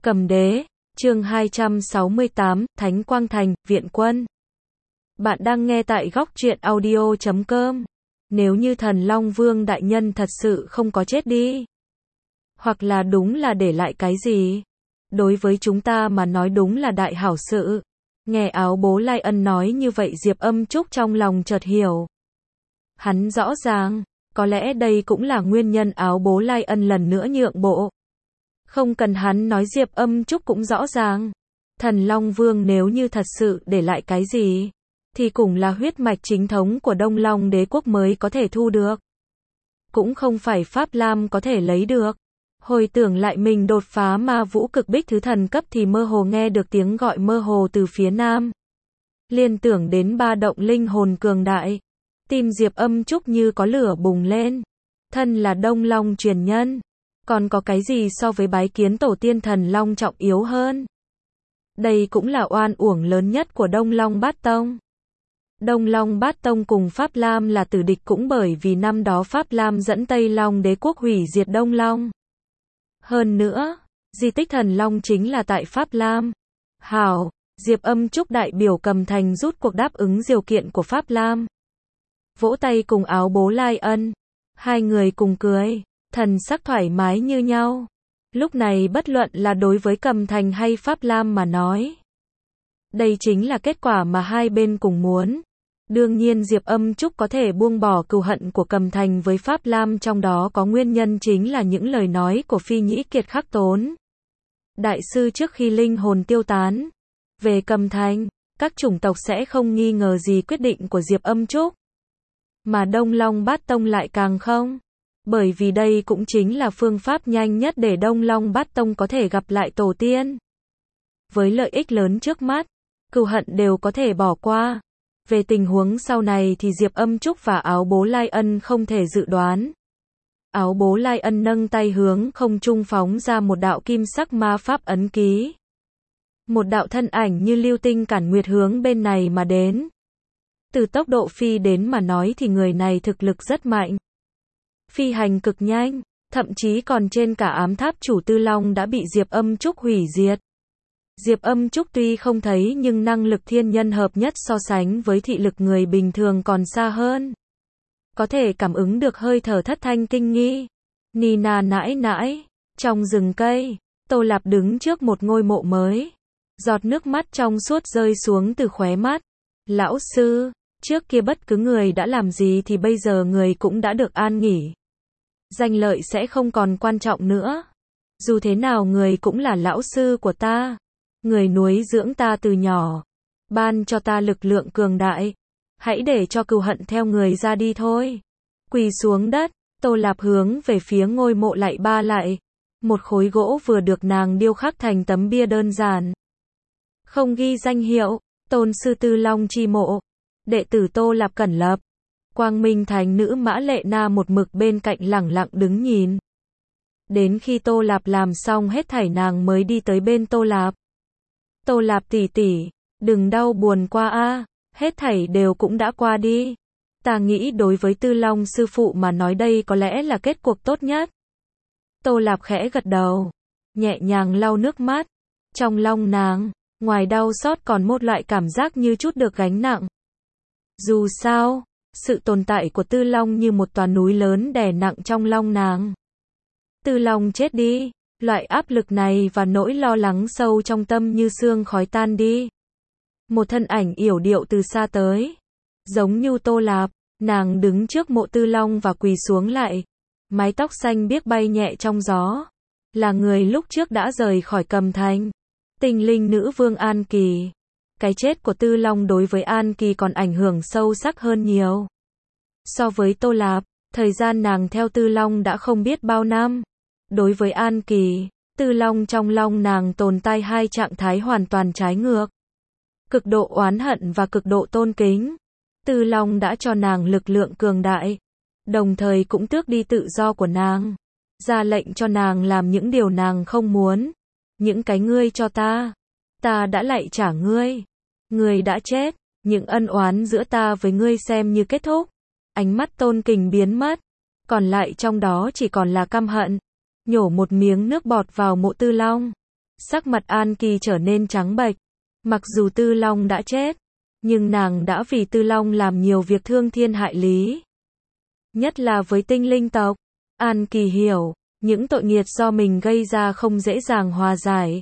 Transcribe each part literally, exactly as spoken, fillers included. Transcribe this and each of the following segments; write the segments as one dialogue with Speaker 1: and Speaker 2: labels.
Speaker 1: Cầm đế, chương hai trăm sáu mươi tám, Thánh Quang Thành, Viện Quân. Bạn đang nghe tại góc truyện audio chấm com. Nếu như Thần Long Vương đại nhân thật sự không có chết đi, hoặc là đúng là để lại cái gì, đối với chúng ta mà nói đúng là đại hảo sự. Nghe Áo Bố Lai Ân nói như vậy, Diệp Âm Trúc trong lòng chợt hiểu. Hắn rõ ràng, có lẽ đây cũng là nguyên nhân Áo Bố Lai Ân lần nữa nhượng bộ. Không cần hắn nói, Diệp Âm Trúc cũng rõ ràng. Thần Long Vương nếu như thật sự để lại cái gì, thì cũng là huyết mạch chính thống của Đông Long đế quốc mới có thể thu được. Cũng không phải Pháp Lam có thể lấy được. Hồi tưởng lại mình đột phá ma vũ cực bích thứ thần cấp thì mơ hồ nghe được tiếng gọi mơ hồ từ phía nam. Liên tưởng đến ba động linh hồn cường đại. Tim Diệp Âm Trúc như có lửa bùng lên. Thân là Đông Long truyền nhân, còn có cái gì so với bái kiến tổ tiên thần Long trọng yếu hơn? Đây cũng là oan uổng lớn nhất của Đông Long Bát Tông. Đông Long Bát Tông cùng Pháp Lam là tử địch cũng bởi vì năm đó Pháp Lam dẫn Tây Long đế quốc hủy diệt Đông Long. Hơn nữa, di tích thần Long chính là tại Pháp Lam. Hảo, Diệp Âm Trúc đại biểu Cầm Thành rút cuộc đáp ứng điều kiện của Pháp Lam. Vỗ tay cùng Áo Bố Lai Ân. Hai người cùng cười, thần sắc thoải mái như nhau. Lúc này bất luận là đối với Cầm Thành hay Pháp Lam mà nói, đây chính là kết quả mà hai bên cùng muốn. Đương nhiên Diệp Âm Trúc có thể buông bỏ cừu hận của Cầm Thành với Pháp Lam, trong đó có nguyên nhân chính là những lời nói của Phi Nhĩ Kiệt Khắc Tốn đại sư trước khi linh hồn tiêu tán. Về Cầm Thành, các chủng tộc sẽ không nghi ngờ gì quyết định của Diệp Âm Trúc. Mà Đông Long Bát Tông lại càng không. Bởi vì đây cũng chính là phương pháp nhanh nhất để Đông Long Bát Tông có thể gặp lại tổ tiên. Với lợi ích lớn trước mắt, cừu hận đều có thể bỏ qua. Về tình huống sau này thì Diệp Âm Trúc và Áo Bố Lai Ân không thể dự đoán. Áo Bố Lai Ân nâng tay hướng không trung phóng ra một đạo kim sắc ma pháp ấn ký. Một đạo thân ảnh như lưu tinh cản nguyệt hướng bên này mà đến. Từ tốc độ phi đến mà nói thì người này thực lực rất mạnh. Phi hành cực nhanh, thậm chí còn trên cả ám tháp chủ Tư Long đã bị Diệp Âm Trúc hủy diệt. Diệp Âm Trúc tuy không thấy nhưng năng lực thiên nhân hợp nhất so sánh với thị lực người bình thường còn xa hơn. Có thể cảm ứng được hơi thở thất thanh kinh nghi. Nina nãi nãi, trong rừng cây, Tô Lạp đứng trước một ngôi mộ mới. Giọt nước mắt trong suốt rơi xuống từ khóe mắt. Lão sư, trước kia bất cứ người đã làm gì thì bây giờ người cũng đã được an nghỉ. Danh lợi sẽ không còn quan trọng nữa. Dù thế nào người cũng là lão sư của ta. Người nuôi dưỡng ta từ nhỏ, ban cho ta lực lượng cường đại. Hãy để cho cừu hận theo người ra đi thôi. Quỳ xuống đất, Tô Lạp hướng về phía ngôi mộ lạy ba lại. Một khối gỗ vừa được nàng điêu khắc thành tấm bia đơn giản. Không ghi danh hiệu, Tôn sư Tư Long chi mộ. Đệ tử Tô Lạp Cẩn Lập. Quang Minh Thánh nữ Mã Lệ Na một mực bên cạnh lẳng lặng đứng nhìn. Đến khi Tô Lạp làm xong hết thảy nàng mới đi tới bên Tô Lạp. Tô Lạp tỷ tỷ, đừng đau buồn qua a, hết thảy đều cũng đã qua đi. Ta nghĩ đối với Tư Long sư phụ mà nói đây có lẽ là kết cuộc tốt nhất. Tô Lạp khẽ gật đầu, nhẹ nhàng lau nước mắt. Trong lòng nàng, ngoài đau xót còn một loại cảm giác như chút được gánh nặng. Dù sao, sự tồn tại của Tư Long như một tòa núi lớn đè nặng trong lòng nàng. Tư Long chết đi. Loại áp lực này và nỗi lo lắng sâu trong tâm như sương khói tan đi. Một thân ảnh yểu điệu từ xa tới. Giống như Tô Lạp, nàng đứng trước mộ Tư Long và quỳ xuống lại. Mái tóc xanh biếc bay nhẹ trong gió. Là người lúc trước đã rời khỏi Cầm Thành. Tinh linh nữ vương An Kỳ. Cái chết của Tư Long đối với An Kỳ còn ảnh hưởng sâu sắc hơn nhiều. So với Tô Lạp, thời gian nàng theo Tư Long đã không biết bao năm. Đối với An Kỳ, Tư Long trong lòng nàng tồn tại hai trạng thái hoàn toàn trái ngược. Cực độ oán hận và cực độ tôn kính. Tư Long đã cho nàng lực lượng cường đại, đồng thời cũng tước đi tự do của nàng. Ra lệnh cho nàng làm những điều nàng không muốn. Những cái ngươi cho ta, ta đã lại trả ngươi. Ngươi đã chết, những ân oán giữa ta với ngươi xem như kết thúc. Ánh mắt tôn kính biến mất, còn lại trong đó chỉ còn là căm hận. Nhổ một miếng nước bọt vào mộ Tư Long. Sắc mặt An Kỳ trở nên trắng bệch. Mặc dù Tư Long đã chết, nhưng nàng đã vì Tư Long làm nhiều việc thương thiên hại lý. Nhất là với tinh linh tộc. An Kỳ hiểu, những tội nghiệt do mình gây ra không dễ dàng hòa giải.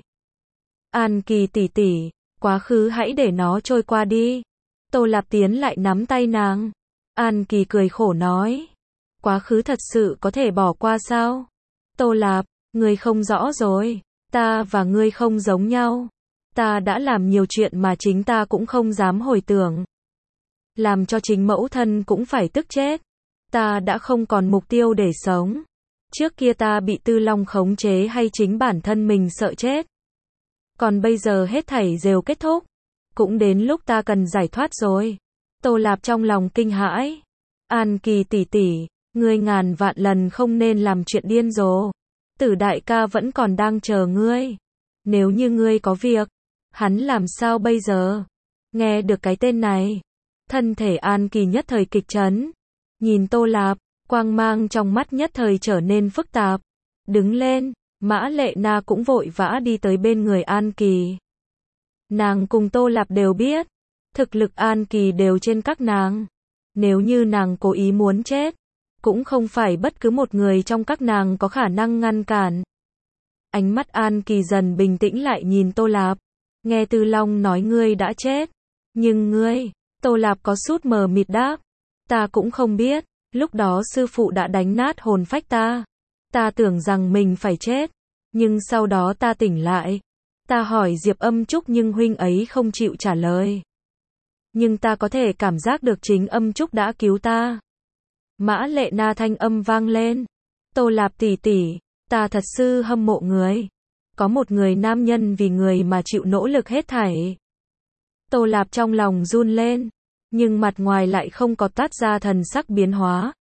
Speaker 1: An Kỳ tỷ tỷ, quá khứ hãy để nó trôi qua đi. Tô Lạp tiến lại nắm tay nàng. An Kỳ cười khổ nói. Quá khứ thật sự có thể bỏ qua sao? Tô Lạp, ngươi không rõ rồi. Ta và ngươi không giống nhau. Ta đã làm nhiều chuyện mà chính ta cũng không dám hồi tưởng. Làm cho chính mẫu thân cũng phải tức chết. Ta đã không còn mục tiêu để sống. Trước kia ta bị Tư Long khống chế hay chính bản thân mình sợ chết. Còn bây giờ hết thảy đều kết thúc. Cũng đến lúc ta cần giải thoát rồi. Tô Lạp trong lòng kinh hãi. An Kỳ tỷ tỷ, ngươi ngàn vạn lần không nên làm chuyện điên rồ. Tử đại ca vẫn còn đang chờ ngươi. Nếu như ngươi có việc, hắn làm sao bây giờ? Nghe được cái tên này, thân thể An Kỳ nhất thời kịch chấn. Nhìn Tô Lạp, quang mang trong mắt nhất thời trở nên phức tạp. Đứng lên, Mã Lệ Na cũng vội vã đi tới bên người An Kỳ. Nàng cùng Tô Lạp đều biết, thực lực An Kỳ đều trên các nàng. Nếu như nàng cố ý muốn chết, cũng không phải bất cứ một người trong các nàng có khả năng ngăn cản. Ánh mắt An Kỳ dần bình tĩnh lại nhìn Tô Lạp. Nghe Tư Long nói ngươi đã chết. Nhưng ngươi, Tô Lạp có sút mờ mịt đáp. Ta cũng không biết, lúc đó sư phụ đã đánh nát hồn phách ta. Ta tưởng rằng mình phải chết. Nhưng sau đó ta tỉnh lại. Ta hỏi Diệp Âm Trúc nhưng huynh ấy không chịu trả lời. Nhưng ta có thể cảm giác được chính Âm Trúc đã cứu ta. Mã Lệ Na thanh âm vang lên. Tô Lạp tỷ tỷ, ta thật sự hâm mộ người. Có một người nam nhân vì người mà chịu nỗ lực hết thảy. Tô Lạp trong lòng run lên, nhưng mặt ngoài lại không có toát ra thần sắc biến hóa.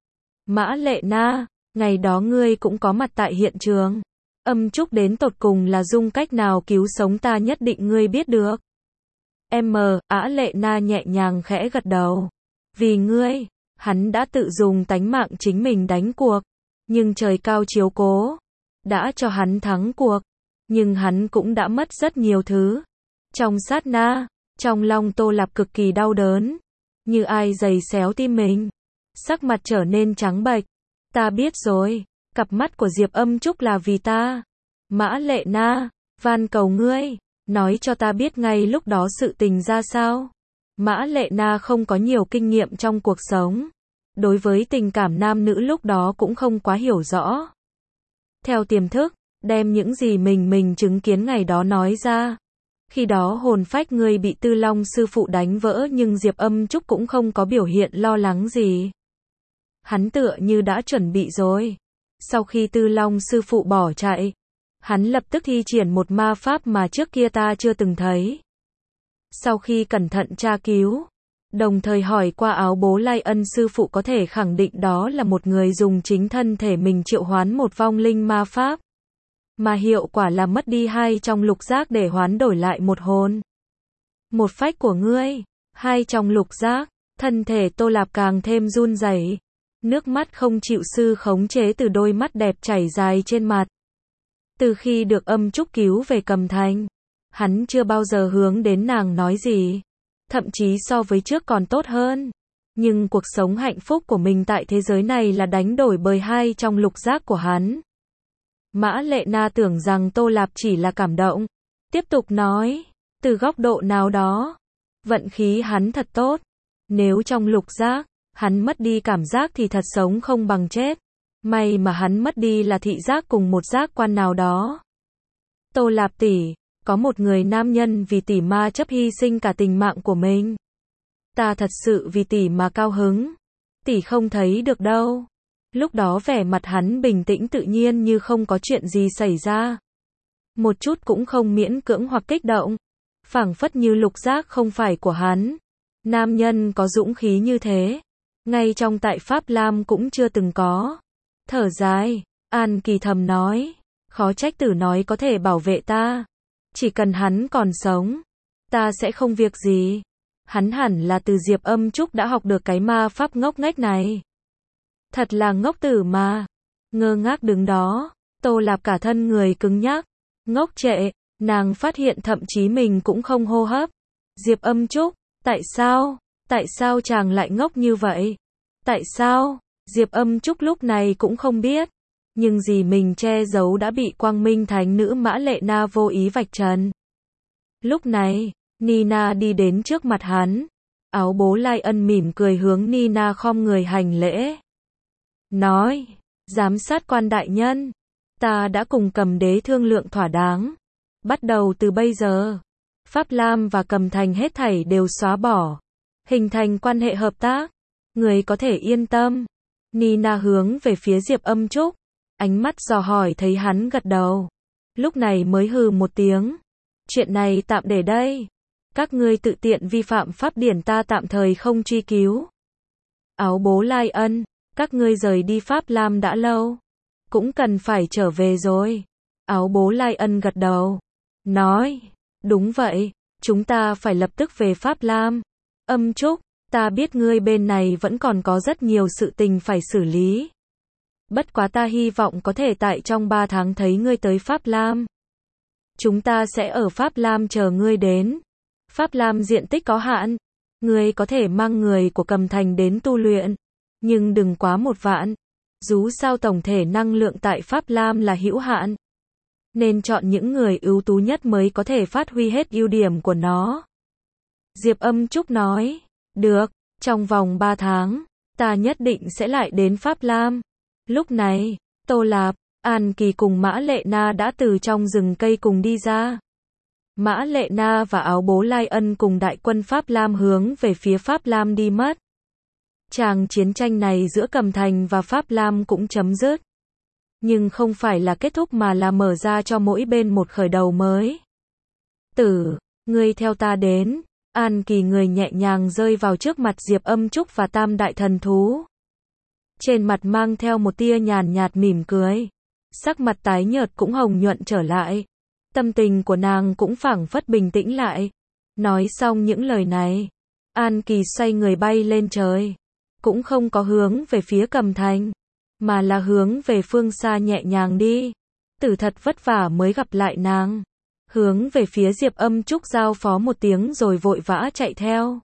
Speaker 1: Mã Lệ Na, ngày đó ngươi cũng có mặt tại hiện trường. Âm Trúc đến tột cùng là dùng cách nào cứu sống ta nhất định ngươi biết được. Em mờ, Mã Lệ Na nhẹ nhàng khẽ gật đầu. Vì ngươi, hắn đã tự dùng tánh mạng chính mình đánh cuộc. Nhưng trời cao chiếu cố, đã cho hắn thắng cuộc. Nhưng hắn cũng đã mất rất nhiều thứ. Trong sát na, trong lòng Tô Lạp cực kỳ đau đớn. Như ai giày xéo tim mình. Sắc mặt trở nên trắng bệch. Ta biết rồi, cặp mắt của Diệp Âm Trúc là vì ta. Mã Lệ Na, van cầu ngươi, nói cho ta biết ngay lúc đó sự tình ra sao. Mã Lệ Na không có nhiều kinh nghiệm trong cuộc sống. Đối với tình cảm nam nữ lúc đó cũng không quá hiểu rõ. Theo tiềm thức, đem những gì mình mình chứng kiến ngày đó nói ra. Khi đó hồn phách ngươi bị Tư Long sư phụ đánh vỡ nhưng Diệp Âm Trúc cũng không có biểu hiện lo lắng gì. Hắn tựa như đã chuẩn bị rồi. Sau khi Tư Long sư phụ bỏ chạy, hắn lập tức thi triển một ma pháp mà trước kia ta chưa từng thấy. Sau khi cẩn thận tra cứu, đồng thời hỏi qua áo bố Lai Ân sư phụ có thể khẳng định đó là một người dùng chính thân thể mình triệu hoán một vong linh ma pháp. Mà hiệu quả là mất đi hai trong lục giác để hoán đổi lại một hồn. Một phách của ngươi, hai trong lục giác, thân thể Tô Lạp càng thêm run rẩy. Nước mắt không chịu sư khống chế từ đôi mắt đẹp chảy dài trên mặt. Từ khi được Âm Trúc cứu về Cầm Thành, hắn chưa bao giờ hướng đến nàng nói gì. Thậm chí so với trước còn tốt hơn. Nhưng cuộc sống hạnh phúc của mình tại thế giới này là đánh đổi bởi hai trong lục giác của hắn. Mã Lệ Na tưởng rằng Tô Lạp chỉ là cảm động. Tiếp tục nói, từ góc độ nào đó, vận khí hắn thật tốt. Nếu trong lục giác, hắn mất đi cảm giác thì thật sống không bằng chết. May mà hắn mất đi là thị giác cùng một giác quan nào đó. Tô Lạp tỷ, có một người nam nhân vì tỷ ma chấp hy sinh cả tình mạng của mình. Ta thật sự vì tỷ mà cao hứng. Tỷ không thấy được đâu. Lúc đó vẻ mặt hắn bình tĩnh tự nhiên như không có chuyện gì xảy ra. Một chút cũng không miễn cưỡng hoặc kích động. Phảng phất như lục giác không phải của hắn. Nam nhân có dũng khí như thế. Ngay trong tại Pháp Lam cũng chưa từng có. Thở dài, An Kỳ thầm nói. Khó trách tử nói có thể bảo vệ ta. Chỉ cần hắn còn sống, ta sẽ không việc gì. Hắn hẳn là từ Diệp Âm Trúc đã học được cái ma pháp ngốc nghếch này. Thật là ngốc tử mà. Ngơ ngác đứng đó, Tô Lạp cả thân người cứng nhắc. Ngốc trệ, nàng phát hiện thậm chí mình cũng không hô hấp. Diệp Âm Trúc, tại sao? Tại sao chàng lại ngốc như vậy? Tại sao? Diệp Âm Trúc lúc này cũng không biết. Nhưng gì mình che giấu đã bị Quang Minh Thánh Nữ Mã Lệ Na vô ý vạch trần. Lúc này, Nina đi đến trước mặt hắn. Áo bố Lai Ân mỉm cười hướng Nina khom người hành lễ. Nói, giám sát quan đại nhân, ta đã cùng Cầm Đế thương lượng thỏa đáng. Bắt đầu từ bây giờ, Pháp Lam và Cầm Thành hết thảy đều xóa bỏ. Hình thành quan hệ hợp tác. Người có thể yên tâm. Nina hướng về phía Diệp Âm Trúc. Ánh mắt dò hỏi thấy hắn gật đầu. Lúc này mới hừ một tiếng. Chuyện này tạm để đây. Các ngươi tự tiện vi phạm pháp điển ta tạm thời không truy cứu. Áo bố Lai Ân, các ngươi rời đi Pháp Lam đã lâu. Cũng cần phải trở về rồi. Áo bố Lai Ân gật đầu. Nói, đúng vậy, chúng ta phải lập tức về Pháp Lam. Âm Trúc, ta biết ngươi bên này vẫn còn có rất nhiều sự tình phải xử lý. Bất quá ta hy vọng có thể tại trong ba tháng thấy ngươi tới Pháp Lam. Chúng ta sẽ ở Pháp Lam chờ ngươi đến. Pháp Lam diện tích có hạn. Ngươi có thể mang người của Cầm Thành đến tu luyện. Nhưng đừng quá một vạn. Dù sao tổng thể năng lượng tại Pháp Lam là hữu hạn. Nên chọn những người ưu tú nhất mới có thể phát huy hết ưu điểm của nó. Diệp Âm Trúc nói. Được, trong vòng ba tháng, ta nhất định sẽ lại đến Pháp Lam. Lúc này, Tô Lạp, An Kỳ cùng Mã Lệ Na đã từ trong rừng cây cùng đi ra. Mã Lệ Na và Áo bố Lai Ân cùng đại quân Pháp Lam hướng về phía Pháp Lam đi mất. Tràng chiến tranh này giữa Cầm Thành và Pháp Lam cũng chấm dứt. Nhưng không phải là kết thúc mà là mở ra cho mỗi bên một khởi đầu mới. Tử, ngươi theo ta đến. An Kỳ người nhẹ nhàng rơi vào trước mặt Diệp Âm Trúc và Tam Đại Thần Thú. Trên mặt mang theo một tia nhàn nhạt mỉm cười. Sắc mặt tái nhợt cũng hồng nhuận trở lại. Tâm tình của nàng cũng phảng phất bình tĩnh lại. Nói xong những lời này, An Kỳ xoay người bay lên trời. Cũng không có hướng về phía Cầm Thành, mà là hướng về phương xa nhẹ nhàng đi. Tử thật vất vả mới gặp lại nàng. Hướng về phía Diệp Âm Trúc giao phó một tiếng rồi vội vã chạy theo.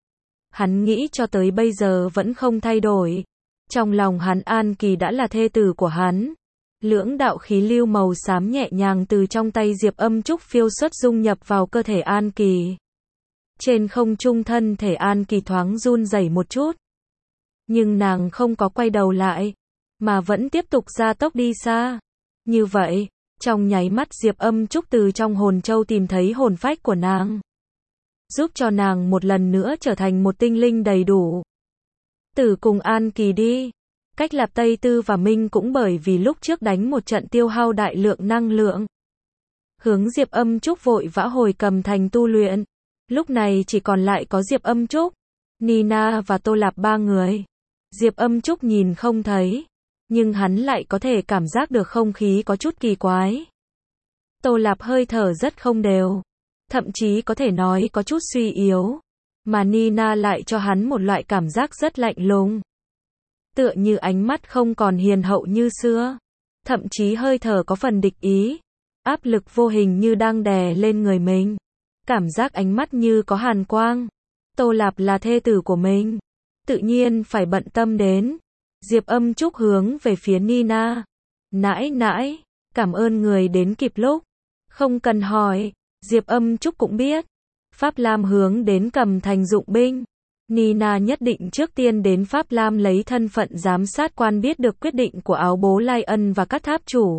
Speaker 1: Hắn nghĩ cho tới bây giờ vẫn không thay đổi. Trong lòng hắn An Kỳ đã là thê tử của hắn. Lưỡng đạo khí lưu màu xám nhẹ nhàng từ trong tay Diệp Âm Trúc phiêu xuất dung nhập vào cơ thể An Kỳ. Trên không trung thân thể An Kỳ thoáng run rẩy một chút. Nhưng nàng không có quay đầu lại, mà vẫn tiếp tục gia tốc đi xa. Như vậy, trong nháy mắt Diệp Âm Trúc từ trong hồn châu tìm thấy hồn phách của nàng. Giúp cho nàng một lần nữa trở thành một tinh linh đầy đủ. Tử cùng An Kỳ đi. Cách Lạp Tây Tư và Minh cũng bởi vì lúc trước đánh một trận tiêu hao đại lượng năng lượng. Hướng Diệp Âm Trúc vội vã hồi Cầm Thành tu luyện. Lúc này chỉ còn lại có Diệp Âm Trúc, Nina và Tô Lạp ba người. Diệp Âm Trúc nhìn không thấy, nhưng hắn lại có thể cảm giác được không khí có chút kỳ quái. Tô Lạp hơi thở rất không đều, thậm chí có thể nói có chút suy yếu, mà Nina lại cho hắn một loại cảm giác rất lạnh lùng. Tựa như ánh mắt không còn hiền hậu như xưa, thậm chí hơi thở có phần địch ý, áp lực vô hình như đang đè lên người mình. Cảm giác ánh mắt như có hàn quang. Tô Lạp là thê tử của mình, tự nhiên phải bận tâm đến. Diệp Âm Trúc hướng về phía Nina. Nãi nãi, cảm ơn người đến kịp lúc. Không cần hỏi, Diệp Âm Trúc cũng biết. Pháp Lam hướng đến Cầm Thành dụng binh. Nina nhất định trước tiên đến Pháp Lam lấy thân phận giám sát quan biết được quyết định của Áo bố Lai Ân và các tháp chủ.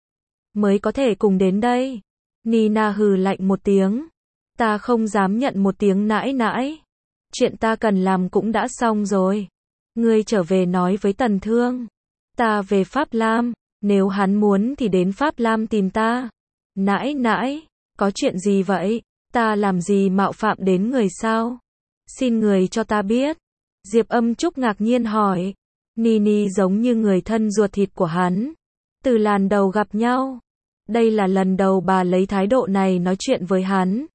Speaker 1: Mới có thể cùng đến đây. Nina hừ lạnh một tiếng. Ta không dám nhận một tiếng nãi nãi. Chuyện ta cần làm cũng đã xong rồi. Ngươi trở về nói với Tần Thương. Ta về Pháp Lam, nếu hắn muốn thì đến Pháp Lam tìm ta. Nãi nãi, có chuyện gì vậy? Ta làm gì mạo phạm đến người sao? Xin người cho ta biết. Diệp Âm Trúc ngạc nhiên hỏi. Nini giống như người thân ruột thịt của hắn. Từ lần đầu gặp nhau, đây là lần đầu bà lấy thái độ này nói chuyện với hắn.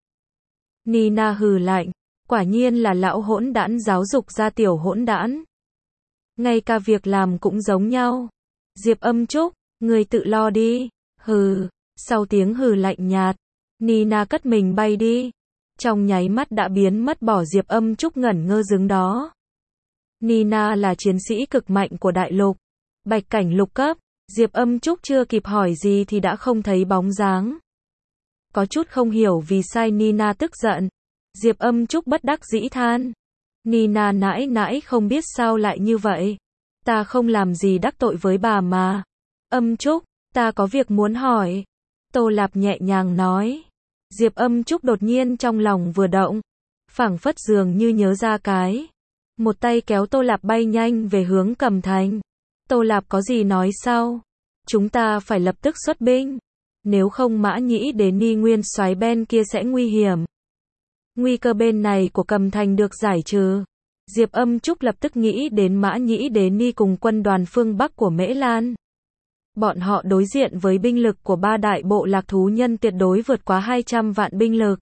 Speaker 1: Nina hừ lạnh. Quả nhiên là lão hỗn đản giáo dục ra tiểu hỗn đản. Ngay cả việc làm cũng giống nhau. Diệp Âm Trúc, người tự lo đi. Hừ, Sau tiếng hừ lạnh nhạt, Nina cất mình bay đi. Trong nháy mắt đã biến mất bỏ Diệp Âm Trúc ngẩn ngơ đứng đó. Nina là chiến sĩ cực mạnh của đại lục. Bạch cảnh lục cấp, Diệp Âm Trúc chưa kịp hỏi gì thì đã không thấy bóng dáng. Có chút không hiểu vì sai Nina tức giận. Diệp Âm Trúc bất đắc dĩ than. Nina nãi nãi không biết sao lại như vậy. Ta không làm gì đắc tội với bà mà. Âm Trúc, ta có việc muốn hỏi. Tô Lạp nhẹ nhàng nói. Diệp Âm Trúc đột nhiên trong lòng vừa động. Phảng phất dường như nhớ ra cái. Một tay kéo Tô Lạp bay nhanh về hướng Cẩm Thành. Tô Lạp có gì nói sau? Chúng ta phải lập tức xuất binh. Nếu không Mã Nhĩ Đế Ni nguyên soái bên kia sẽ nguy hiểm. Nguy cơ bên này của Cẩm Thành được giải trừ. Diệp Âm Trúc lập tức nghĩ đến Mã Nhĩ Đế Ni cùng quân đoàn phương Bắc của Mễ Lan. Bọn họ đối diện với binh lực của ba đại bộ lạc thú nhân tuyệt đối vượt quá hai trăm vạn binh lực.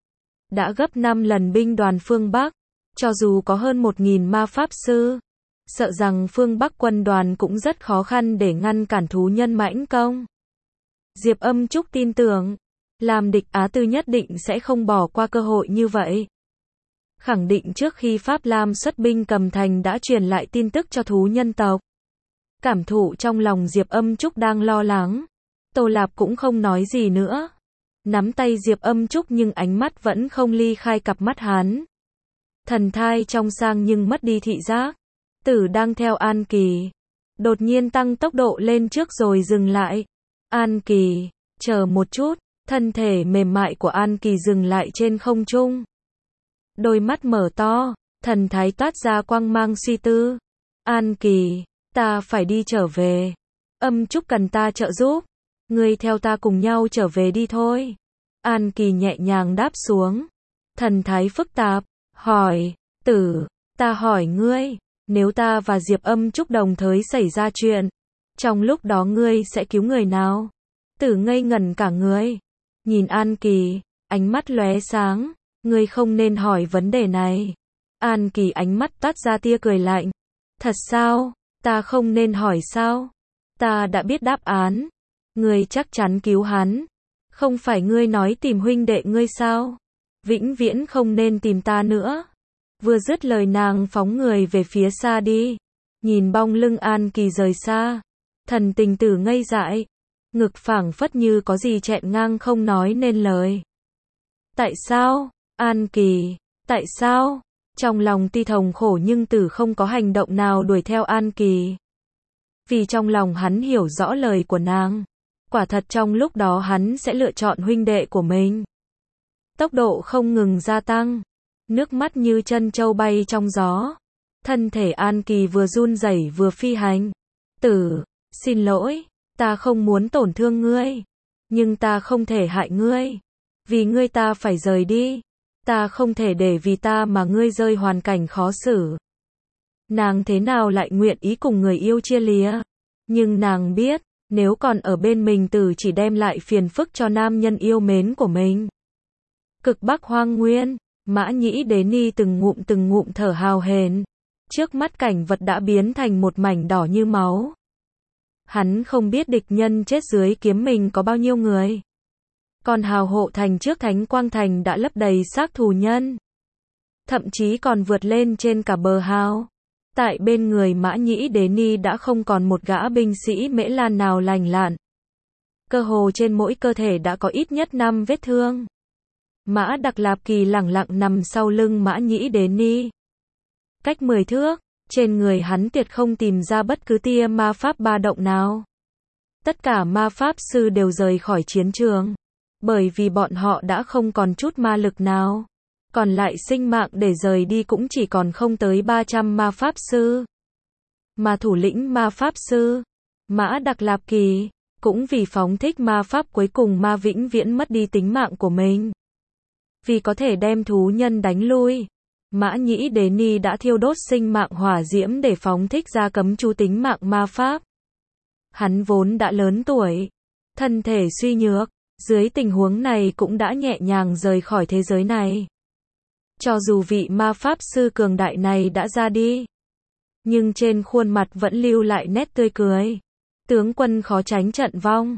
Speaker 1: Đã gấp năm lần binh đoàn phương Bắc. Cho dù có hơn một nghìn ma pháp sư, sợ rằng phương Bắc quân đoàn cũng rất khó khăn để ngăn cản thú nhân mãnh công. Diệp Âm Trúc tin tưởng, làm địch Á Tư nhất định sẽ không bỏ qua cơ hội như vậy. Khẳng định trước khi Pháp Lam xuất binh Cẩm Thành đã truyền lại tin tức cho thú nhân tộc. Cảm thụ trong lòng Diệp Âm Trúc đang lo lắng. Tô Lạp cũng không nói gì nữa. Nắm tay Diệp Âm Trúc nhưng ánh mắt vẫn không ly khai cặp mắt hắn. Thần thai trong sang nhưng mất đi thị giác. Tử đang theo An Kỳ. Đột nhiên tăng tốc độ lên trước rồi dừng lại. An Kỳ, chờ một chút. Thân thể mềm mại của An Kỳ dừng lại trên không trung. Đôi mắt mở to, thần thái toát ra quang mang suy tư. An Kỳ, ta phải đi trở về. Âm Trúc cần ta trợ giúp. Ngươi theo ta cùng nhau trở về đi thôi. An Kỳ nhẹ nhàng đáp xuống. Thần thái phức tạp, hỏi, Tử, ta hỏi ngươi, nếu ta và Diệp Âm Trúc đồng thời xảy ra chuyện, trong lúc đó ngươi sẽ cứu người nào? Tử ngây ngẩn cả người. Nhìn An Kỳ, ánh mắt lóe sáng. Ngươi không nên hỏi vấn đề này. An Kỳ ánh mắt toát ra tia cười lạnh. Thật sao? Ta không nên hỏi sao? Ta đã biết đáp án. Ngươi chắc chắn cứu hắn. Không phải ngươi nói tìm huynh đệ ngươi sao? Vĩnh viễn không nên tìm ta nữa. Vừa dứt lời nàng phóng người về phía xa đi. Nhìn bóng lưng An Kỳ rời xa. Thần tình Tử ngây dại. Ngực phảng phất như có gì chẹn ngang không nói nên lời. Tại sao? An Kỳ, tại sao? Trong lòng tuy thống khổ nhưng Tử không có hành động nào đuổi theo An Kỳ. Vì trong lòng hắn hiểu rõ lời của nàng. Quả thật trong lúc đó hắn sẽ lựa chọn huynh đệ của mình. Tốc độ không ngừng gia tăng. Nước mắt như chân trâu bay trong gió. Thân thể An Kỳ vừa run rẩy vừa phi hành. Tử, xin lỗi, ta không muốn tổn thương ngươi. Nhưng ta không thể hại ngươi. Vì ngươi ta phải rời đi. Ta không thể để vì ta mà ngươi rơi hoàn cảnh khó xử. Nàng thế nào lại nguyện ý cùng người yêu chia lìa. Nhưng nàng biết, nếu còn ở bên mình Tử chỉ đem lại phiền phức cho nam nhân yêu mến của mình. Cực Bắc hoang nguyên, Mã Nhĩ Đế Ni từng ngụm từng ngụm thở hào hển. Trước mắt cảnh vật đã biến thành một mảnh đỏ như máu. Hắn không biết địch nhân chết dưới kiếm mình có bao nhiêu người. Còn hào hộ thành trước Thánh Quang Thành đã lấp đầy xác thù nhân. Thậm chí còn vượt lên trên cả bờ hào. Tại bên người Mã Nhĩ Đế Ni đã không còn một gã binh sĩ Mễ Lan nào lành lặn. Cơ hồ trên mỗi cơ thể đã có ít nhất năm vết thương. Mã Đặc Lạp Kỳ lẳng lặng nằm sau lưng Mã Nhĩ Đế Ni. Cách mười thước, trên người hắn tuyệt không tìm ra bất cứ tia ma pháp ba động nào. Tất cả ma pháp sư đều rời khỏi chiến trường. Bởi vì bọn họ đã không còn chút ma lực nào. Còn lại sinh mạng để rời đi cũng chỉ còn không tới ba trăm ma pháp sư. Mà thủ lĩnh ma pháp sư, Mã Đặc Lạp Kỳ, cũng vì phóng thích ma pháp cuối cùng mà vĩnh viễn mất đi tính mạng của mình. Vì có thể đem thú nhân đánh lui, Mã Nhĩ Đế Ni đã thiêu đốt sinh mạng hỏa diễm để phóng thích ra cấm chú tính mạng ma pháp. Hắn vốn đã lớn tuổi, thân thể suy nhược, dưới tình huống này cũng đã nhẹ nhàng rời khỏi thế giới này. Cho dù vị ma pháp sư cường đại này đã ra đi, nhưng trên khuôn mặt vẫn lưu lại nét tươi cười. Tướng quân khó tránh trận vong.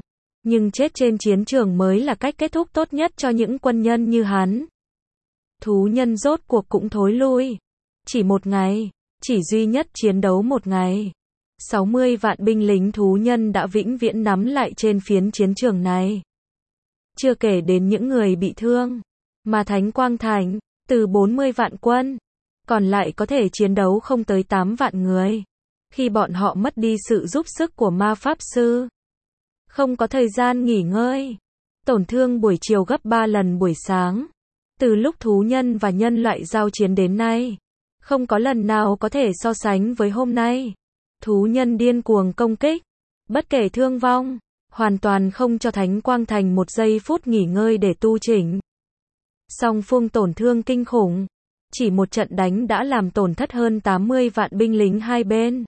Speaker 1: Nhưng chết trên chiến trường mới là cách kết thúc tốt nhất cho những quân nhân như hắn. Thú nhân rốt cuộc cũng thối lui. Chỉ một ngày, chỉ duy nhất chiến đấu một ngày. sáu mươi vạn binh lính thú nhân đã vĩnh viễn nắm lại trên phiến chiến trường này. Chưa kể đến những người bị thương. Mà Thánh Quang Thành, từ bốn mươi vạn quân, còn lại có thể chiến đấu không tới tám vạn người. Khi bọn họ mất đi sự giúp sức của ma pháp sư. Không có thời gian nghỉ ngơi. Tổn thương buổi chiều gấp ba lần buổi sáng. Từ lúc thú nhân và nhân loại giao chiến đến nay, không có lần nào có thể so sánh với hôm nay. Thú nhân điên cuồng công kích, bất kể thương vong, hoàn toàn không cho Thánh Quang Thành một giây phút nghỉ ngơi để tu chỉnh. Song phương tổn thương kinh khủng, chỉ một trận đánh đã làm tổn thất hơn tám mươi vạn binh lính hai bên.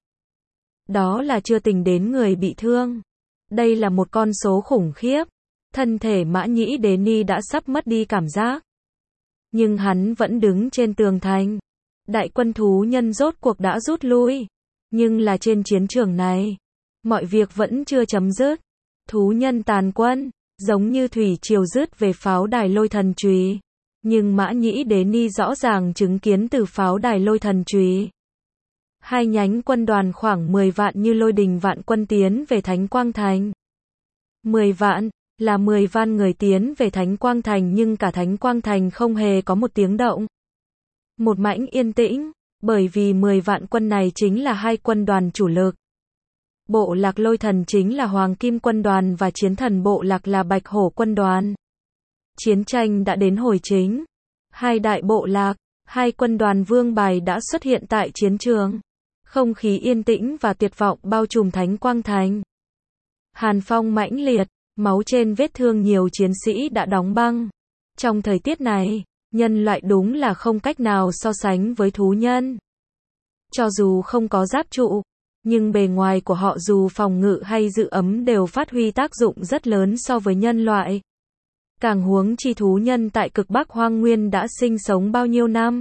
Speaker 1: Đó là chưa tính đến người bị thương. Đây là một con số khủng khiếp. Thân thể Mã Nhĩ Đế Ni đã sắp mất đi cảm giác. Nhưng hắn vẫn đứng trên tường thành. Đại quân thú nhân rốt cuộc đã rút lui. Nhưng là trên chiến trường này, mọi việc vẫn chưa chấm dứt. Thú nhân tàn quân, giống như thủy triều dứt về pháo đài Lôi Thần Chùy. Nhưng Mã Nhĩ Đế Ni rõ ràng chứng kiến từ pháo đài Lôi Thần Chùy. Hai nhánh quân đoàn khoảng mười vạn như lôi đình vạn quân tiến về Thánh Quang Thành. mười vạn, là mười vạn người tiến về Thánh Quang Thành nhưng cả Thánh Quang Thành không hề có một tiếng động. Một mảnh yên tĩnh, bởi vì mười vạn quân này chính là hai quân đoàn chủ lực. Bộ lạc Lôi Thần chính là Hoàng Kim quân đoàn và chiến thần bộ lạc là Bạch Hổ quân đoàn. Chiến tranh đã đến hồi chính. Hai đại bộ lạc, hai quân đoàn vương bài đã xuất hiện tại chiến trường. Không khí yên tĩnh và tuyệt vọng bao trùm Thánh Quang Thành. Hàn phong mãnh liệt, máu trên vết thương nhiều chiến sĩ đã đóng băng. Trong thời tiết này, nhân loại đúng là không cách nào so sánh với thú nhân. Cho dù không có giáp trụ, nhưng bề ngoài của họ dù phòng ngự hay giữ ấm đều phát huy tác dụng rất lớn so với nhân loại. Càng huống chi thú nhân tại cực Bắc Hoang Nguyên đã sinh sống bao nhiêu năm.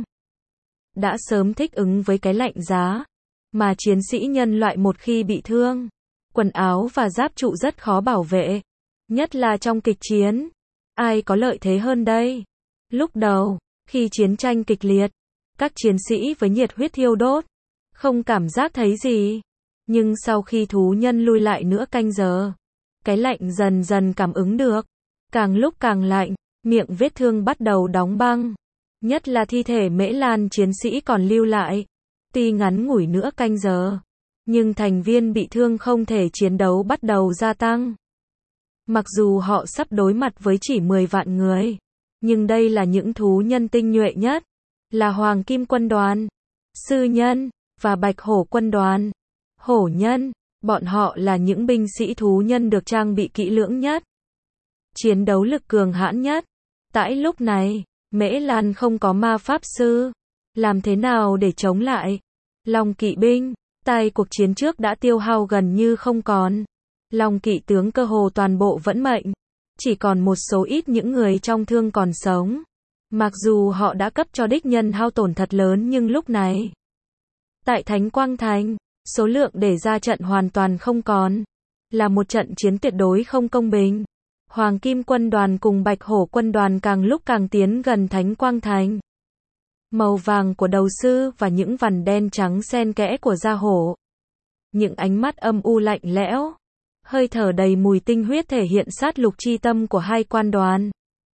Speaker 1: Đã sớm thích ứng với cái lạnh giá. Mà chiến sĩ nhân loại một khi bị thương, quần áo và giáp trụ rất khó bảo vệ. Nhất là trong kịch chiến. Ai có lợi thế hơn đây? Lúc đầu, khi chiến tranh kịch liệt, các chiến sĩ với nhiệt huyết thiêu đốt, không cảm giác thấy gì. Nhưng sau khi thú nhân lui lại nửa canh giờ, cái lạnh dần dần cảm ứng được. Càng lúc càng lạnh, miệng vết thương bắt đầu đóng băng. Nhất là thi thể Mễ Lan chiến sĩ còn lưu lại. Tuy ngắn ngủi nửa canh giờ, nhưng thành viên bị thương không thể chiến đấu bắt đầu gia tăng. Mặc dù họ sắp đối mặt với chỉ mười vạn người, nhưng đây là những thú nhân tinh nhuệ nhất, là Hoàng Kim quân đoàn, Sư nhân, và Bạch Hổ quân đoàn. Hổ nhân, bọn họ là những binh sĩ thú nhân được trang bị kỹ lưỡng nhất, chiến đấu lực cường hãn nhất. Tại lúc này, Mễ Lan không có ma pháp sư. Làm thế nào để chống lại? Long kỵ binh, tại cuộc chiến trước đã tiêu hao gần như không còn. Long kỵ tướng cơ hồ toàn bộ vẫn mệnh. Chỉ còn một số ít những người trong thương còn sống. Mặc dù họ đã cấp cho đích nhân hao tổn thật lớn nhưng lúc này, tại Thánh Quang Thành, số lượng để ra trận hoàn toàn không còn. Là một trận chiến tuyệt đối không công bình. Hoàng Kim quân đoàn cùng Bạch Hổ quân đoàn càng lúc càng tiến gần Thánh Quang Thành. Màu vàng của đầu sư và những vằn đen trắng xen kẽ của da hổ. Những ánh mắt âm u lạnh lẽo. Hơi thở đầy mùi tinh huyết thể hiện sát lục chi tâm của hai quan đoàn.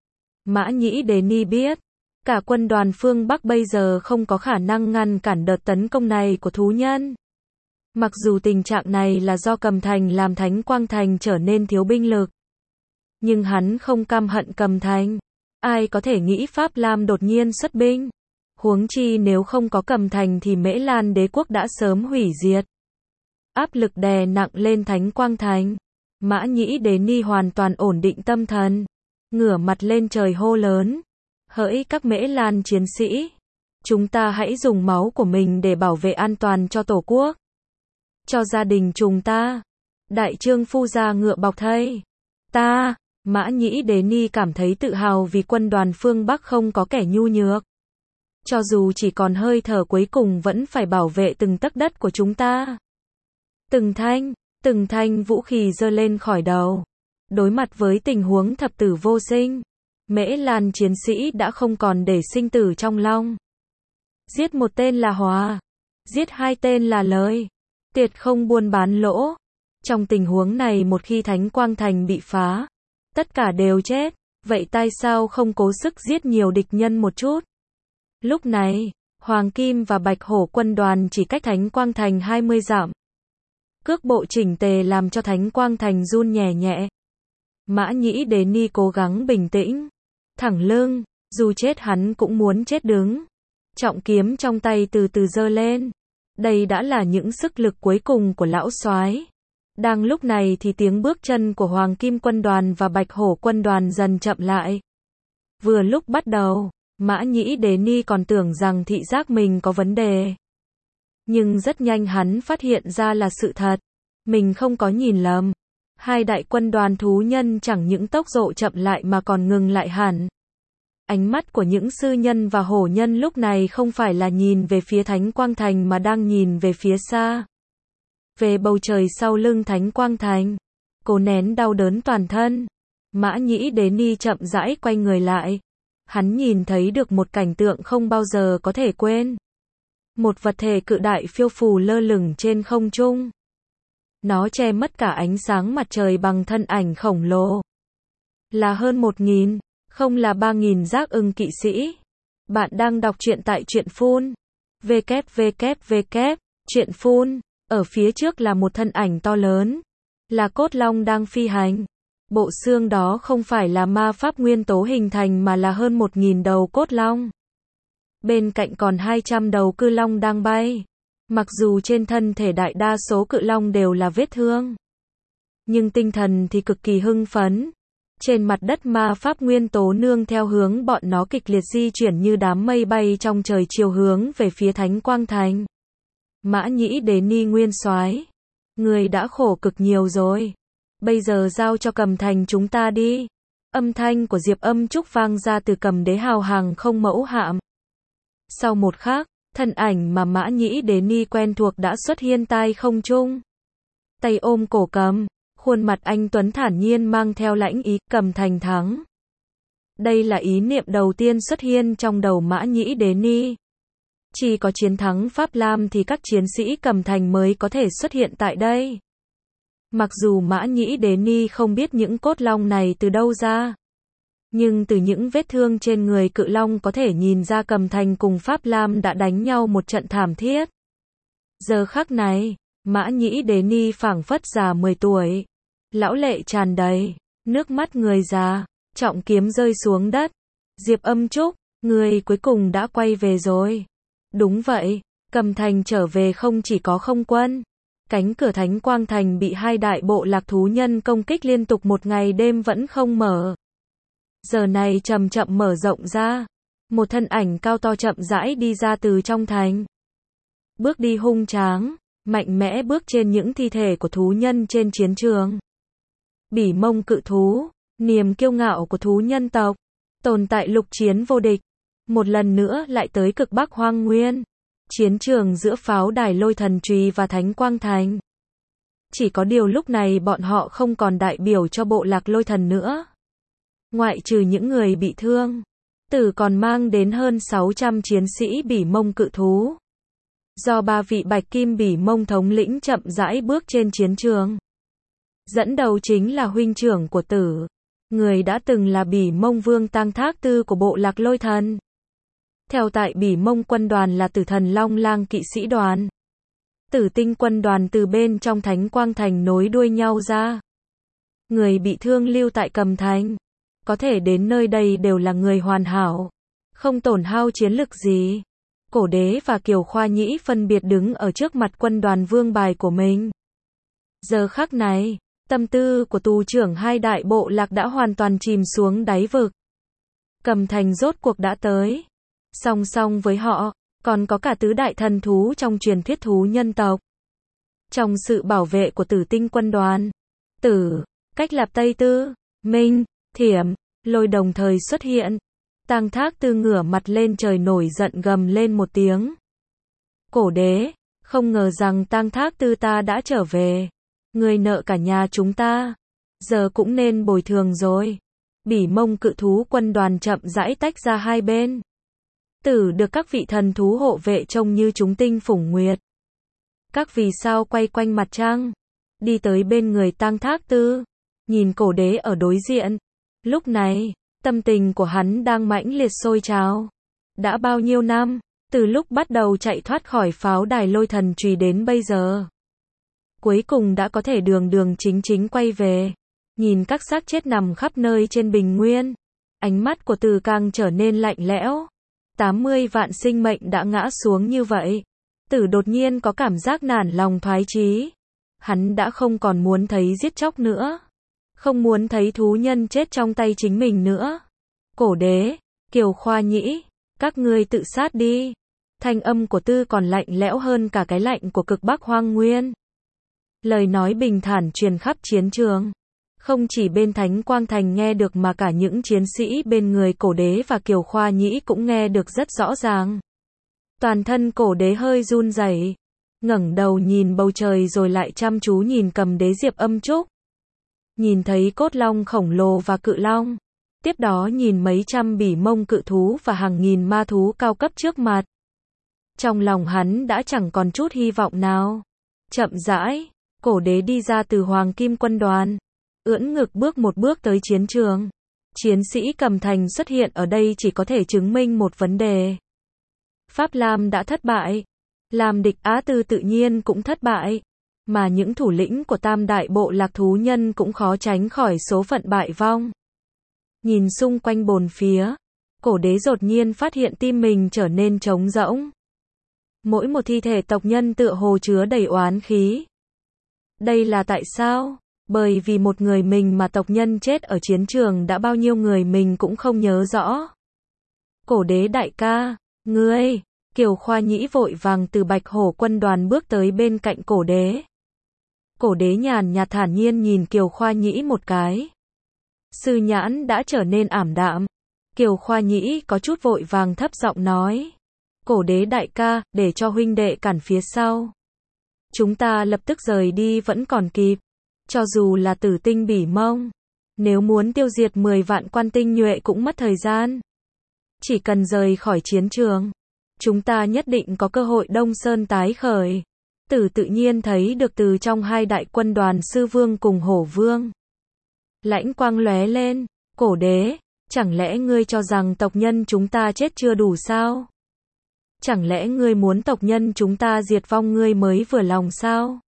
Speaker 1: Mã Nhĩ Đế Ni biết, cả quân đoàn phương Bắc bây giờ không có khả năng ngăn cản đợt tấn công này của thú nhân. Mặc dù tình trạng này là do Cầm Thành làm Thánh Quang Thành trở nên thiếu binh lực. Nhưng hắn không căm hận Cầm Thành. Ai có thể nghĩ Pháp Lam đột nhiên xuất binh? Huống chi nếu không có Cầm Thành thì Mễ Lan đế quốc đã sớm hủy diệt. Áp lực đè nặng lên Thánh Quang Thành. Mã Nhĩ Đế Ni hoàn toàn ổn định tâm thần. Ngửa mặt lên trời hô lớn. Hỡi các Mễ Lan chiến sĩ! Chúng ta hãy dùng máu của mình để bảo vệ an toàn cho Tổ quốc. Cho gia đình chúng ta. Đại trương phu gia ngựa bọc thây. Ta, Mã Nhĩ Đế Ni cảm thấy tự hào vì quân đoàn phương Bắc không có kẻ nhu nhược. Cho dù chỉ còn hơi thở cuối cùng vẫn phải bảo vệ từng tấc đất của chúng ta. Từng thanh, từng thanh vũ khí giơ lên khỏi đầu. Đối mặt với tình huống thập tử vô sinh, Mễ Lan chiến sĩ đã không còn để sinh tử trong lòng. Giết một tên là hòa, giết hai tên là lời, tuyệt không buôn bán lỗ. Trong tình huống này một khi Thánh Quang Thành bị phá, tất cả đều chết, vậy tại sao không cố sức giết nhiều địch nhân một chút? Lúc này, Hoàng Kim và Bạch Hổ quân đoàn chỉ cách Thánh Quang Thành hai mươi dặm. Cước bộ chỉnh tề làm cho Thánh Quang Thành run nhẹ nhẹ. Mã Nhĩ Đế Ni cố gắng bình tĩnh, thẳng lưng, dù chết hắn cũng muốn chết đứng. Trọng kiếm trong tay từ từ giơ lên. Đây đã là những sức lực cuối cùng của lão soái. Đang lúc này thì tiếng bước chân của Hoàng Kim quân đoàn và Bạch Hổ quân đoàn dần chậm lại. Vừa lúc bắt đầu, Mã Nhĩ Đế Ni còn tưởng rằng thị giác mình có vấn đề. Nhưng rất nhanh hắn phát hiện ra là sự thật. Mình không có nhìn lầm. Hai đại quân đoàn thú nhân chẳng những tốc độ chậm lại mà còn ngừng lại hẳn. Ánh mắt của những sư nhân và hổ nhân lúc này không phải là nhìn về phía Thánh Quang Thành mà đang nhìn về phía xa. Về bầu trời sau lưng Thánh Quang Thành. Cố nén đau đớn toàn thân. Mã Nhĩ Đế Ni chậm rãi quay người lại. Hắn nhìn thấy được một cảnh tượng không bao giờ có thể quên. Một vật thể cự đại phiêu phù lơ lửng trên không trung. Nó che mất cả ánh sáng mặt trời bằng thân ảnh khổng lồ. Là hơn một nghìn, không là ba nghìn giác ưng kỵ sĩ. Bạn đang đọc truyện tại truyện phun. www. Truyện phun. Ở phía trước là một thân ảnh to lớn. Là cốt long đang phi hành. Bộ xương đó không phải là ma pháp nguyên tố hình thành mà là hơn một nghìn đầu cốt long. Bên cạnh còn hai trăm đầu cự long đang bay. Mặc dù trên thân thể đại đa số cự long đều là vết thương, nhưng tinh thần thì cực kỳ hưng phấn. Trên mặt đất ma pháp nguyên tố nương theo hướng bọn nó kịch liệt di chuyển như đám mây bay trong trời chiều hướng về phía Thánh Quang Thành. Mã Nhĩ Đế Ni nguyên soái, người đã khổ cực nhiều rồi. Bây giờ giao cho Cầm Thành chúng ta đi. Âm thanh của Diệp Âm Trúc vang ra từ Cầm Đế hào hàng không mẫu hạm. Sau một khắc, thân ảnh mà Mã Nhĩ Đế Ni quen thuộc đã xuất hiện tại không trung. Tay ôm cổ Cầm, khuôn mặt anh tuấn thản nhiên mang theo lãnh ý, Cầm Thành thắng. Đây là ý niệm đầu tiên xuất hiện trong đầu Mã Nhĩ Đế Ni. Chỉ có chiến thắng Pháp Lam thì các chiến sĩ Cầm Thành mới có thể xuất hiện tại đây. Mặc dù Mã Nhĩ Đế Ni không biết những cốt long này từ đâu ra, nhưng từ những vết thương trên người cự long có thể nhìn ra Cầm Thành cùng Pháp Lam đã đánh nhau một trận thảm thiết. Giờ khắc này, Mã Nhĩ Đế Ni phảng phất già mười tuổi. Lão lệ tràn đầy, nước mắt người già, trọng kiếm rơi xuống đất. Diệp Âm Trúc, người cuối cùng đã quay về rồi. Đúng vậy, Cầm Thành trở về không chỉ có không quân. Cánh cửa Thánh Quang Thành bị hai đại bộ lạc thú nhân công kích liên tục một ngày đêm vẫn không mở. Giờ này chậm chậm mở rộng ra. Một thân ảnh cao to chậm rãi đi ra từ trong thành. Bước đi hung tráng, mạnh mẽ bước trên những thi thể của thú nhân trên chiến trường. Bỉ Mông cự thú, niềm kiêu ngạo của thú nhân tộc, tồn tại lục chiến vô địch. Một lần nữa lại tới cực Bắc Hoang Nguyên. Chiến trường giữa pháo đài Lôi Thần Trùy và Thánh Quang Thành. Chỉ có điều lúc này bọn họ không còn đại biểu cho bộ lạc Lôi Thần nữa. Ngoại trừ những người bị thương, Tử còn mang đến hơn sáu trăm chiến sĩ Bỉ Mông cự thú. Do ba vị Bạch Kim Bỉ Mông thống lĩnh chậm rãi bước trên chiến trường. Dẫn đầu chính là huynh trưởng của Tử, người đã từng là Bỉ Mông Vương Tang Thác Tư của bộ lạc Lôi Thần. Theo tại Bỉ Mông quân đoàn là Tử Thần Long Lang kỵ sĩ đoàn. Tử Tinh quân đoàn từ bên trong Thánh Quang Thành nối đuôi nhau ra. Người bị thương lưu tại Cầm Thành, có thể đến nơi đây đều là người hoàn hảo, không tổn hao chiến lực gì. Cổ Đế và Kiều Khoa Nhĩ phân biệt đứng ở trước mặt quân đoàn vương bài của mình. Giờ khắc này, tâm tư của tù trưởng hai đại bộ lạc đã hoàn toàn chìm xuống đáy vực. Cầm Thành rốt cuộc đã tới. Song song với họ, còn có cả tứ đại thần thú trong truyền thuyết thú nhân tộc. Trong sự bảo vệ của Tử Tinh quân đoàn, Tử, Cách Lạp Tây Tư, Minh, Thiểm, Lôi đồng thời xuất hiện. Tang Thác Tư ngửa mặt lên trời nổi giận gầm lên một tiếng. Cổ Đế, không ngờ rằng Tang Thác Tư ta đã trở về. Người nợ cả nhà chúng ta. giờ cũng nên bồi thường rồi. Bỉ Mông cự thú quân đoàn chậm rãi tách ra hai bên. Tử được các vị thần thú hộ vệ trông như chúng tinh phủng nguyệt. Các vì sao quay quanh mặt trăng, đi tới bên người Tang Thác Tư, nhìn cổ đế ở đối diện. Lúc này, tâm tình của hắn đang mãnh liệt sôi trào. Đã bao nhiêu năm, từ lúc bắt đầu chạy thoát khỏi pháo đài lôi thần chùy đến bây giờ. Cuối cùng đã có thể đường đường chính chính quay về. Nhìn các xác chết nằm khắp nơi trên bình nguyên. Ánh mắt của Từ càng trở nên lạnh lẽo. tám mươi vạn sinh mệnh đã ngã xuống như vậy. Tử đột nhiên có cảm giác nản lòng thoái chí. Hắn đã không còn muốn thấy giết chóc nữa. Không muốn thấy thú nhân chết trong tay chính mình nữa. Cổ đế, Kiều Khoa Nhĩ, các ngươi tự sát đi. Thanh âm của Tư còn lạnh lẽo hơn cả cái lạnh của cực Bắc hoang nguyên. Lời nói bình thản truyền khắp chiến trường. Không chỉ bên Thánh Quang Thành nghe được mà cả những chiến sĩ bên người cổ đế và Kiều Khoa Nhĩ cũng nghe được rất rõ ràng. Toàn thân cổ đế hơi run rẩy, ngẩng đầu nhìn bầu trời rồi lại chăm chú nhìn cầm đế Diệp Âm Trúc. Nhìn thấy cốt long khổng lồ và cự long. Tiếp đó nhìn mấy trăm bỉ mông cự thú và hàng nghìn ma thú cao cấp trước mặt. Trong lòng hắn đã chẳng còn chút hy vọng nào. Chậm rãi, cổ đế đi ra từ Hoàng Kim quân đoàn. Ưỡn ngực bước một bước tới chiến trường. Chiến sĩ cầm thành xuất hiện ở đây chỉ có thể chứng minh một vấn đề. Pháp Lam đã thất bại. Làm địch Á Tư tự nhiên cũng thất bại. Mà những thủ lĩnh của tam đại bộ lạc thú nhân cũng khó tránh khỏi số phận bại vong. Nhìn xung quanh bồn phía, cổ đế đột nhiên phát hiện tim mình trở nên trống rỗng. Mỗi một thi thể tộc nhân tựa hồ chứa đầy oán khí. Đây là tại sao? Bởi vì một người mình mà tộc nhân chết ở chiến trường đã bao nhiêu người mình cũng không nhớ rõ. Cổ đế đại ca, ngươi, Kiều Khoa Nhĩ vội vàng từ Bạch Hổ quân đoàn bước tới bên cạnh cổ đế. Cổ đế nhàn nhạt thản nhiên nhìn Kiều Khoa Nhĩ một cái. Sư nhãn đã trở nên ảm đạm. Kiều Khoa Nhĩ có chút vội vàng thấp giọng nói. Cổ đế đại ca, để cho huynh đệ cản phía sau. Chúng ta lập tức rời đi vẫn còn kịp. Cho dù là tử tinh bỉ mông. Nếu muốn tiêu diệt mười vạn quan tinh nhuệ cũng mất thời gian. Chỉ cần rời khỏi chiến trường. Chúng ta nhất định có cơ hội Đông Sơn tái khởi. Tử tự nhiên thấy được từ trong hai đại quân đoàn Sư Vương cùng Hổ Vương. Lãnh quang lóe lên. Cổ đế, chẳng lẽ ngươi cho rằng tộc nhân chúng ta chết chưa đủ sao? Chẳng lẽ ngươi muốn tộc nhân chúng ta diệt vong ngươi mới vừa lòng sao?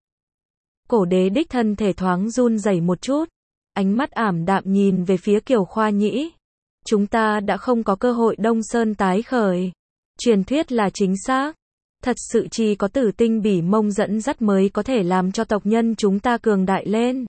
Speaker 1: Cổ đế đích thân thể thoáng run rẩy một chút. Ánh mắt ảm đạm nhìn về phía Kiều Khoa Nhĩ. Chúng ta đã không có cơ hội Đông Sơn tái khởi. Truyền thuyết là chính xác. Thật sự chỉ có tử tinh bỉ mông dẫn dắt mới có thể làm cho tộc nhân chúng ta cường đại lên.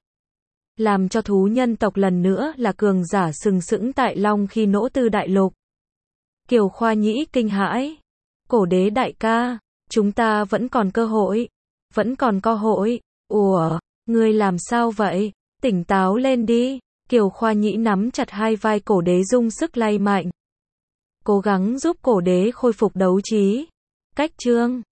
Speaker 1: Làm cho thú nhân tộc lần nữa là cường giả sừng sững tại Long khi nỗ tư đại lục. Kiều Khoa Nhĩ kinh hãi. Cổ đế đại ca, chúng ta vẫn còn cơ hội. Vẫn còn cơ hội. Ủa, ngươi làm sao vậy? Tỉnh táo lên đi. Kiều Khoa Nhĩ nắm chặt hai vai cổ đế dùng sức lay mạnh. Cố gắng giúp cổ đế khôi phục đấu trí. Cách chương